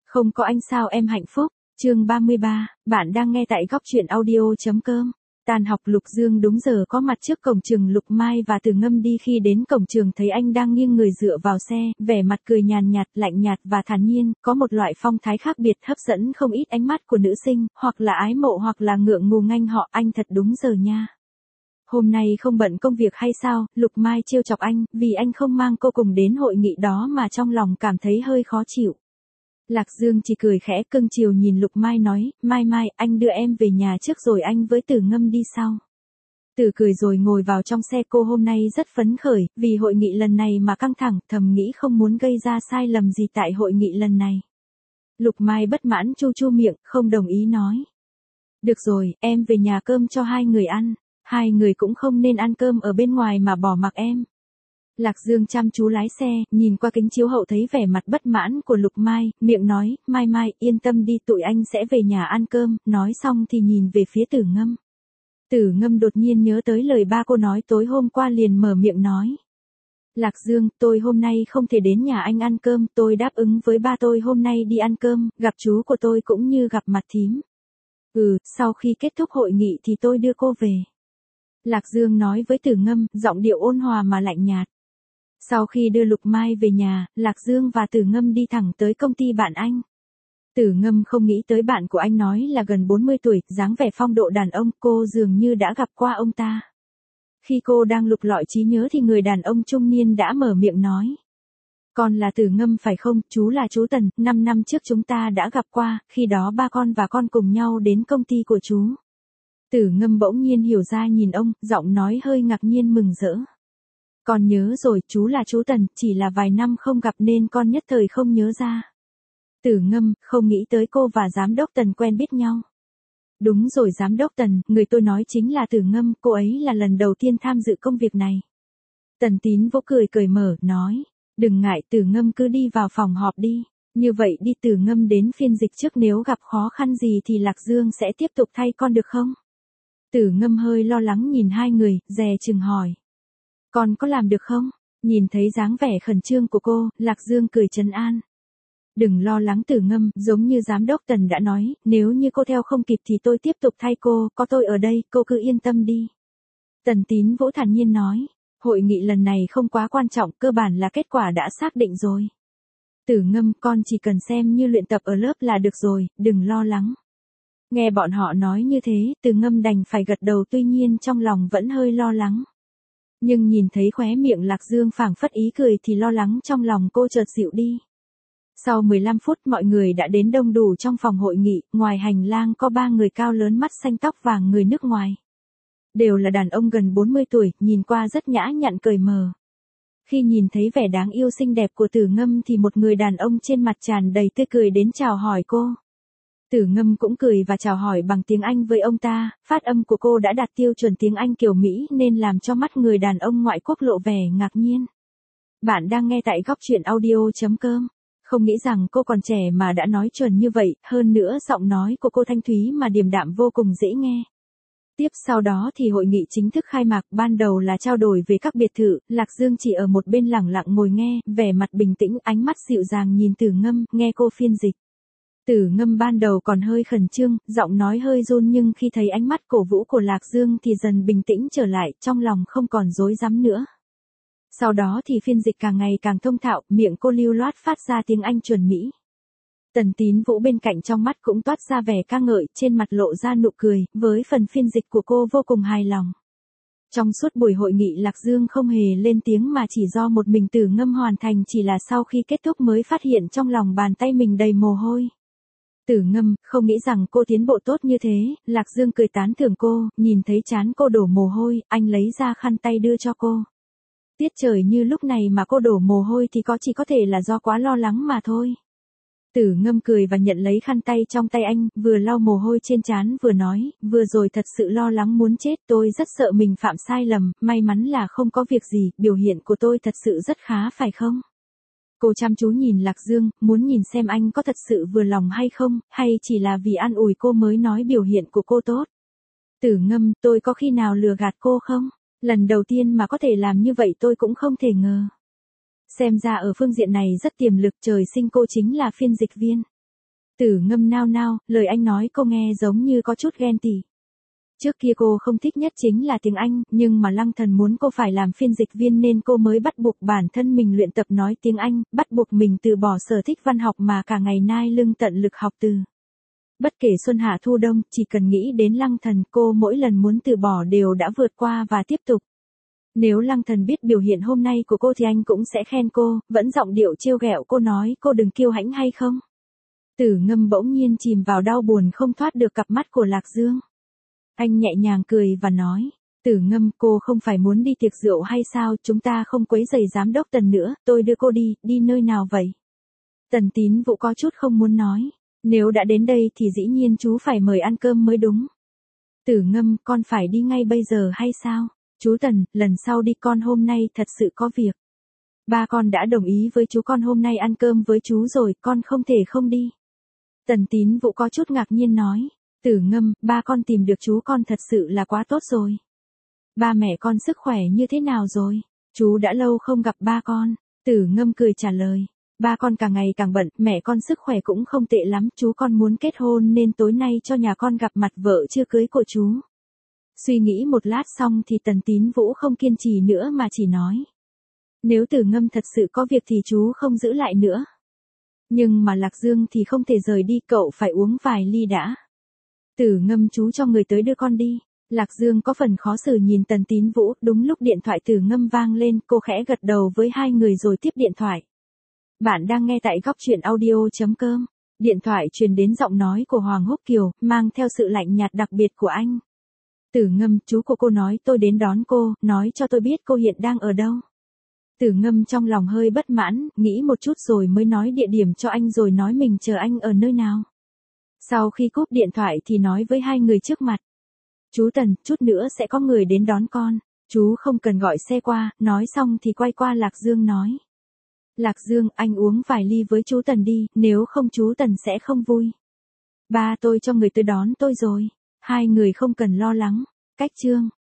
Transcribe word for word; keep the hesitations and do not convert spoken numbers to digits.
Không có anh sao em hạnh phúc, chương ba mươi ba, bạn đang nghe tại góc truyện audio.com. Tan học Lục Dương đúng giờ có mặt trước cổng trường. Lục Mai và Từ Ngâm đi khi đến cổng trường thấy anh đang nghiêng người dựa vào xe, vẻ mặt cười nhàn nhạt, lạnh nhạt và thản nhiên, có một loại phong thái khác biệt hấp dẫn không ít ánh mắt của nữ sinh, hoặc là ái mộ hoặc là ngượng ngùng anh họ. Anh thật đúng giờ nha. Hôm nay không bận công việc hay sao? Lục Mai trêu chọc anh, vì anh không mang cô cùng đến hội nghị đó mà trong lòng cảm thấy hơi khó chịu. Lạc Dương chỉ cười khẽ cưng chiều nhìn Lục Mai nói, Mai Mai, anh đưa em về nhà trước rồi anh với Từ Ngâm đi sau. Từ cười rồi ngồi vào trong xe. Cô hôm nay rất phấn khởi, vì hội nghị lần này mà căng thẳng, thầm nghĩ không muốn gây ra sai lầm gì tại hội nghị lần này. Lục Mai bất mãn chu chu miệng, không đồng ý nói. Được rồi, em về nhà cơm cho hai người ăn, hai người cũng không nên ăn cơm ở bên ngoài mà bỏ mặc em. Lạc Dương chăm chú lái xe, nhìn qua kính chiếu hậu thấy vẻ mặt bất mãn của Lục Mai, miệng nói, Mai Mai, yên tâm đi, tụi anh sẽ về nhà ăn cơm. Nói xong thì nhìn về phía Tử Ngâm. Tử Ngâm đột nhiên nhớ tới lời ba cô nói tối hôm qua, liền mở miệng nói. Lạc Dương, tôi hôm nay không thể đến nhà anh ăn cơm, tôi đáp ứng với ba tôi hôm nay đi ăn cơm, gặp chú của tôi cũng như gặp mặt thím. Ừ, sau khi kết thúc hội nghị thì tôi đưa cô về. Lạc Dương nói với Tử Ngâm, giọng điệu ôn hòa mà lạnh nhạt. Sau khi đưa Lục Mai về nhà, Lạc Dương và Tử Ngâm đi thẳng tới công ty bạn anh. Tử Ngâm không nghĩ tới bạn của anh nói là gần bốn mươi tuổi, dáng vẻ phong độ đàn ông, cô dường như đã gặp qua ông ta. Khi cô đang lục lọi trí nhớ thì người đàn ông trung niên đã mở miệng nói. Con là Tử Ngâm phải không, chú là chú Tần, năm năm trước chúng ta đã gặp qua, khi đó ba con và con cùng nhau đến công ty của chú. Tử Ngâm bỗng nhiên hiểu ra nhìn ông, giọng nói hơi ngạc nhiên mừng rỡ. Con nhớ rồi, chú là chú Tần, chỉ là vài năm không gặp nên con nhất thời không nhớ ra. Tử Ngâm, không nghĩ tới cô và giám đốc Tần quen biết nhau. Đúng rồi, giám đốc Tần, người tôi nói chính là Tử Ngâm, cô ấy là lần đầu tiên tham dự công việc này. Tần Tín Vũ cười cởi mở, nói, đừng ngại Tử Ngâm cứ đi vào phòng họp đi. Như vậy đi, Tử Ngâm đến phiên dịch trước, nếu gặp khó khăn gì thì Lạc Dương sẽ tiếp tục thay con được không? Tử Ngâm hơi lo lắng nhìn hai người, dè chừng hỏi. Con có làm được không? Nhìn thấy dáng vẻ khẩn trương của cô, Lạc Dương cười trấn an. Đừng lo lắng Tử Ngâm, giống như giám đốc Tần đã nói, nếu như cô theo không kịp thì tôi tiếp tục thay cô, có tôi ở đây, cô cứ yên tâm đi. Tần Tín Vũ thản nhiên nói, hội nghị lần này không quá quan trọng, cơ bản là kết quả đã xác định rồi. Tử Ngâm, con chỉ cần xem như luyện tập ở lớp là được rồi, đừng lo lắng. Nghe bọn họ nói như thế, Tử Ngâm đành phải gật đầu, tuy nhiên trong lòng vẫn hơi lo lắng. Nhưng nhìn thấy khóe miệng Lạc Dương phảng phất ý cười thì lo lắng trong lòng cô chợt dịu đi. Sau mười lăm phút mọi người đã đến đông đủ trong phòng hội nghị, ngoài hành lang có ba người cao lớn, mắt xanh tóc vàng, người nước ngoài. Đều là đàn ông gần bốn mươi tuổi, nhìn qua rất nhã nhặn cởi mở. Khi nhìn thấy vẻ đáng yêu xinh đẹp của Tử Ngâm thì một người đàn ông trên mặt tràn đầy tươi cười đến chào hỏi cô. Tử Ngâm cũng cười và chào hỏi bằng tiếng Anh với ông ta, phát âm của cô đã đạt tiêu chuẩn tiếng Anh kiểu Mỹ nên làm cho mắt người đàn ông ngoại quốc lộ vẻ ngạc nhiên. Bạn đang nghe tại góc truyện audio.com. Không nghĩ rằng cô còn trẻ mà đã nói chuẩn như vậy, hơn nữa giọng nói của cô thanh thúy mà điềm đạm vô cùng dễ nghe. Tiếp sau đó thì hội nghị chính thức khai mạc, ban đầu là trao đổi về các biệt thự, Lạc Dương chỉ ở một bên lẳng lặng ngồi nghe, vẻ mặt bình tĩnh, ánh mắt dịu dàng nhìn Tử Ngâm, nghe cô phiên dịch. Tử Ngâm ban đầu còn hơi khẩn trương, giọng nói hơi run, nhưng khi thấy ánh mắt cổ vũ của Lạc Dương thì dần bình tĩnh trở lại, trong lòng không còn rối rắm nữa. Sau đó thì phiên dịch càng ngày càng thông thạo, miệng cô lưu loát phát ra tiếng Anh chuẩn Mỹ. Tần Tín Vũ bên cạnh trong mắt cũng toát ra vẻ ca ngợi, trên mặt lộ ra nụ cười, với phần phiên dịch của cô vô cùng hài lòng. Trong suốt buổi hội nghị Lạc Dương không hề lên tiếng mà chỉ do một mình Tử Ngâm hoàn thành, chỉ là sau khi kết thúc mới phát hiện trong lòng bàn tay mình đầy mồ hôi. Tử Ngâm, không nghĩ rằng cô tiến bộ tốt như thế, Lạc Dương cười tán thưởng cô, nhìn thấy trán cô đổ mồ hôi, anh lấy ra khăn tay đưa cho cô. Tiết trời như lúc này mà cô đổ mồ hôi thì có chỉ có thể là do quá lo lắng mà thôi. Tử Ngâm cười và nhận lấy khăn tay trong tay anh, vừa lau mồ hôi trên trán vừa nói, vừa rồi thật sự lo lắng muốn chết, tôi rất sợ mình phạm sai lầm, may mắn là không có việc gì, biểu hiện của tôi thật sự rất khá phải không? Cô chăm chú nhìn Lạc Dương, muốn nhìn xem anh có thật sự vừa lòng hay không, hay chỉ là vì an ủi cô mới nói biểu hiện của cô tốt. Tử Ngâm, tôi có khi nào lừa gạt cô không? Lần đầu tiên mà có thể làm như vậy tôi cũng không thể ngờ. Xem ra ở phương diện này rất tiềm lực, trời sinh cô chính là phiên dịch viên. Tử Ngâm nao nao, lời anh nói cô nghe giống như có chút ghen tị. Trước kia cô không thích nhất chính là tiếng Anh, nhưng mà Lăng Thần muốn cô phải làm phiên dịch viên nên cô mới bắt buộc bản thân mình luyện tập nói tiếng Anh, bắt buộc mình từ bỏ sở thích văn học mà cả ngày nay lưng tận lực học từ. Bất kể xuân hạ thu đông, chỉ cần nghĩ đến Lăng Thần, cô mỗi lần muốn từ bỏ đều đã vượt qua và tiếp tục. Nếu Lăng Thần biết biểu hiện hôm nay của cô thì anh cũng sẽ khen cô, vẫn giọng điệu trêu ghẹo cô nói cô đừng kiêu hãnh hay không. Tử Ngâm bỗng nhiên chìm vào đau buồn không thoát được cặp mắt của Lạc Dương. Anh nhẹ nhàng cười và nói, Tử Ngâm, cô không phải muốn đi tiệc rượu hay sao, chúng ta không quấy rầy giám đốc Tần nữa, tôi đưa cô đi, đi nơi nào vậy? Tần Tín Vũ có chút không muốn nói, nếu đã đến đây thì dĩ nhiên chú phải mời ăn cơm mới đúng. Tử Ngâm, con phải đi ngay bây giờ hay sao? Chú Tần, lần sau đi, con hôm nay thật sự có việc. Ba con đã đồng ý với chú, con hôm nay ăn cơm với chú rồi, con không thể không đi. Tần Tín Vũ có chút ngạc nhiên nói, Tử Ngâm, ba con tìm được chú con thật sự là quá tốt rồi. Ba mẹ con sức khỏe như thế nào rồi? Chú đã lâu không gặp ba con. Tử Ngâm cười trả lời, ba con càng ngày càng bận, mẹ con sức khỏe cũng không tệ lắm, chú con muốn kết hôn nên tối nay cho nhà con gặp mặt vợ chưa cưới của chú. Suy nghĩ một lát xong thì Tần Tín Vũ không kiên trì nữa mà chỉ nói, nếu Tử Ngâm thật sự có việc thì chú không giữ lại nữa. Nhưng mà Lạc Dương thì không thể rời đi, cậu phải uống vài ly đã. Tử Ngâm, chú cho người tới đưa con đi. Lạc Dương có phần khó xử nhìn Tần Tín Vũ, đúng lúc điện thoại Tử Ngâm vang lên, cô khẽ gật đầu với hai người rồi tiếp điện thoại. Bạn đang nghe tại góc truyện audio.com. Điện thoại truyền đến giọng nói của Hoàng Húc Kiều, mang theo sự lạnh nhạt đặc biệt của anh. Tử Ngâm, chú của cô nói tôi đến đón cô, nói cho tôi biết cô hiện đang ở đâu. Tử Ngâm trong lòng hơi bất mãn, nghĩ một chút rồi mới nói địa điểm cho anh rồi nói mình chờ anh ở nơi nào. Sau khi cúp điện thoại thì nói với hai người trước mặt. Chú Tần, chút nữa sẽ có người đến đón con. Chú không cần gọi xe qua, nói xong thì quay qua Lạc Dương nói. Lạc Dương, anh uống vài ly với chú Tần đi, nếu không chú Tần sẽ không vui. Ba tôi cho người tới đón tôi rồi. Hai người không cần lo lắng. Cách chương.